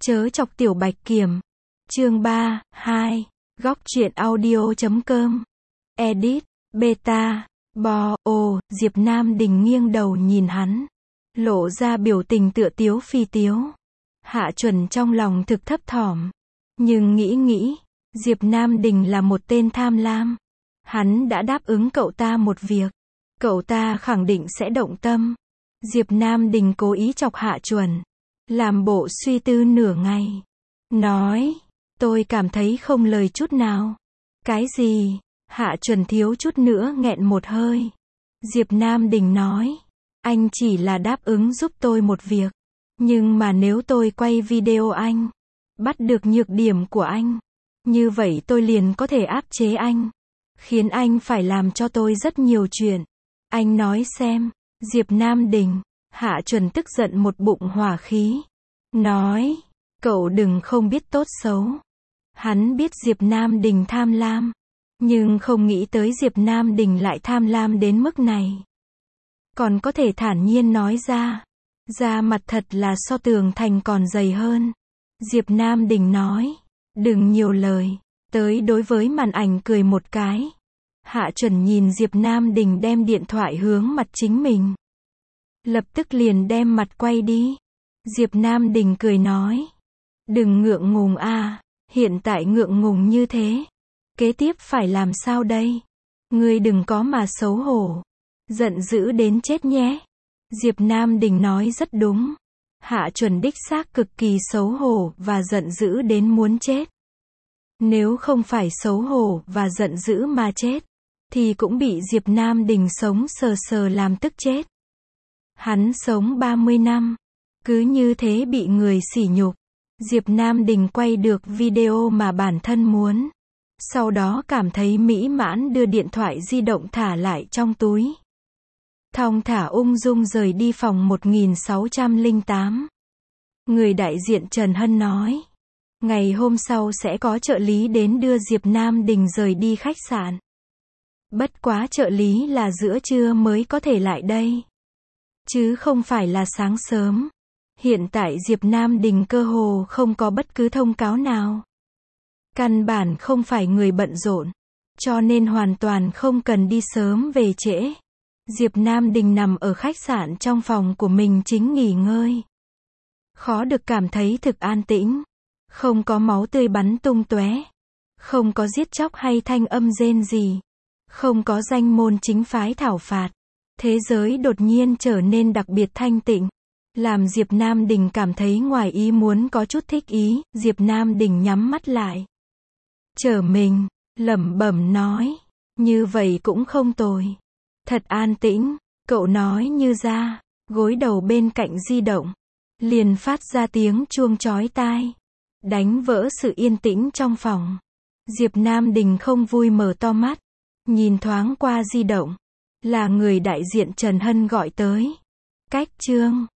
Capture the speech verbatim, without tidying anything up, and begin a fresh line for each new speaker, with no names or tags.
Chớ chọc tiểu bạch kiểm. Chương ba, hai. Góc truyện audio chấm com. Edit. Beta. Bo. Ồ, Diệp Nam Đình nghiêng đầu nhìn hắn. Lộ ra biểu tình tựa tiếu phi tiếu. Hạ Chuẩn trong lòng thực thấp thỏm. Nhưng nghĩ nghĩ, Diệp Nam Đình là một tên tham lam. Hắn đã đáp ứng cậu ta một việc. Cậu ta khẳng định sẽ động tâm. Diệp Nam Đình cố ý chọc Hạ Chuẩn. Làm bộ suy tư nửa ngày. Nói, tôi cảm thấy không lời chút nào. Cái gì? Hạ Chuẩn thiếu chút nữa nghẹn một hơi. Diệp Nam Đình nói, anh chỉ là đáp ứng giúp tôi một việc. Nhưng mà nếu tôi quay video anh, bắt được nhược điểm của anh, như vậy tôi liền có thể áp chế anh. Khiến anh phải làm cho tôi rất nhiều chuyện. Anh nói xem. Diệp Nam Đình. Hạ Chuẩn tức giận một bụng hỏa khí. Nói, cậu đừng không biết tốt xấu. Hắn biết Diệp Nam Đình tham lam. Nhưng không nghĩ tới Diệp Nam Đình lại tham lam đến mức này. Còn có thể thản nhiên nói ra. Da mặt thật là so tường thành còn dày hơn. Diệp Nam Đình nói, đừng nhiều lời. Tới đối với màn ảnh cười một cái. Hạ Chuẩn nhìn Diệp Nam Đình đem điện thoại hướng mặt chính mình. Lập tức liền đem mặt quay đi. Diệp Nam Đình cười nói, đừng ngượng ngùng a, hiện tại ngượng ngùng như thế. Kế tiếp phải làm sao đây? Ngươi đừng có mà xấu hổ. Giận dữ đến chết nhé. Diệp Nam Đình nói rất đúng. Hạ Chuẩn đích xác cực kỳ xấu hổ và giận dữ đến muốn chết. Nếu không phải xấu hổ và giận dữ mà chết, thì cũng bị Diệp Nam Đình sống sờ sờ làm tức chết. Hắn sống ba mươi năm, cứ như thế bị người sỉ nhục. Diệp Nam Đình quay được video mà bản thân muốn. Sau đó cảm thấy mỹ mãn đưa điện thoại di động thả lại trong túi. Thong thả ung dung rời đi phòng một nghìn sáu trăm lẻ tám. Người đại diện Trần Hân nói, ngày hôm sau sẽ có trợ lý đến đưa Diệp Nam Đình rời đi khách sạn. Bất quá trợ lý là giữa trưa mới có thể lại đây. Chứ không phải là sáng sớm. Hiện tại Diệp Nam Đình cơ hồ không có bất cứ thông cáo nào. Căn bản không phải người bận rộn. Cho nên hoàn toàn không cần đi sớm về trễ. Diệp Nam Đình nằm ở khách sạn trong phòng của mình chính nghỉ ngơi. Khó được cảm thấy thực an tĩnh. Không có máu tươi bắn tung tóe. Không có giết chóc hay thanh âm rên gì. Không có danh môn chính phái thảo phạt. Thế giới đột nhiên trở nên đặc biệt thanh tịnh. Làm Diệp Nam Đình cảm thấy ngoài ý muốn có chút thích ý. Diệp Nam Đình nhắm mắt lại. Trở mình, lẩm bẩm nói. Như vậy cũng không tồi. Thật an tĩnh. Cậu nói như ra. Gối đầu bên cạnh di động. Liền phát ra tiếng chuông chói tai. Đánh vỡ sự yên tĩnh trong phòng. Diệp Nam Đình không vui mở to mắt. Nhìn thoáng qua di động. Là người đại diện Trần Hân gọi tới. Cách chương.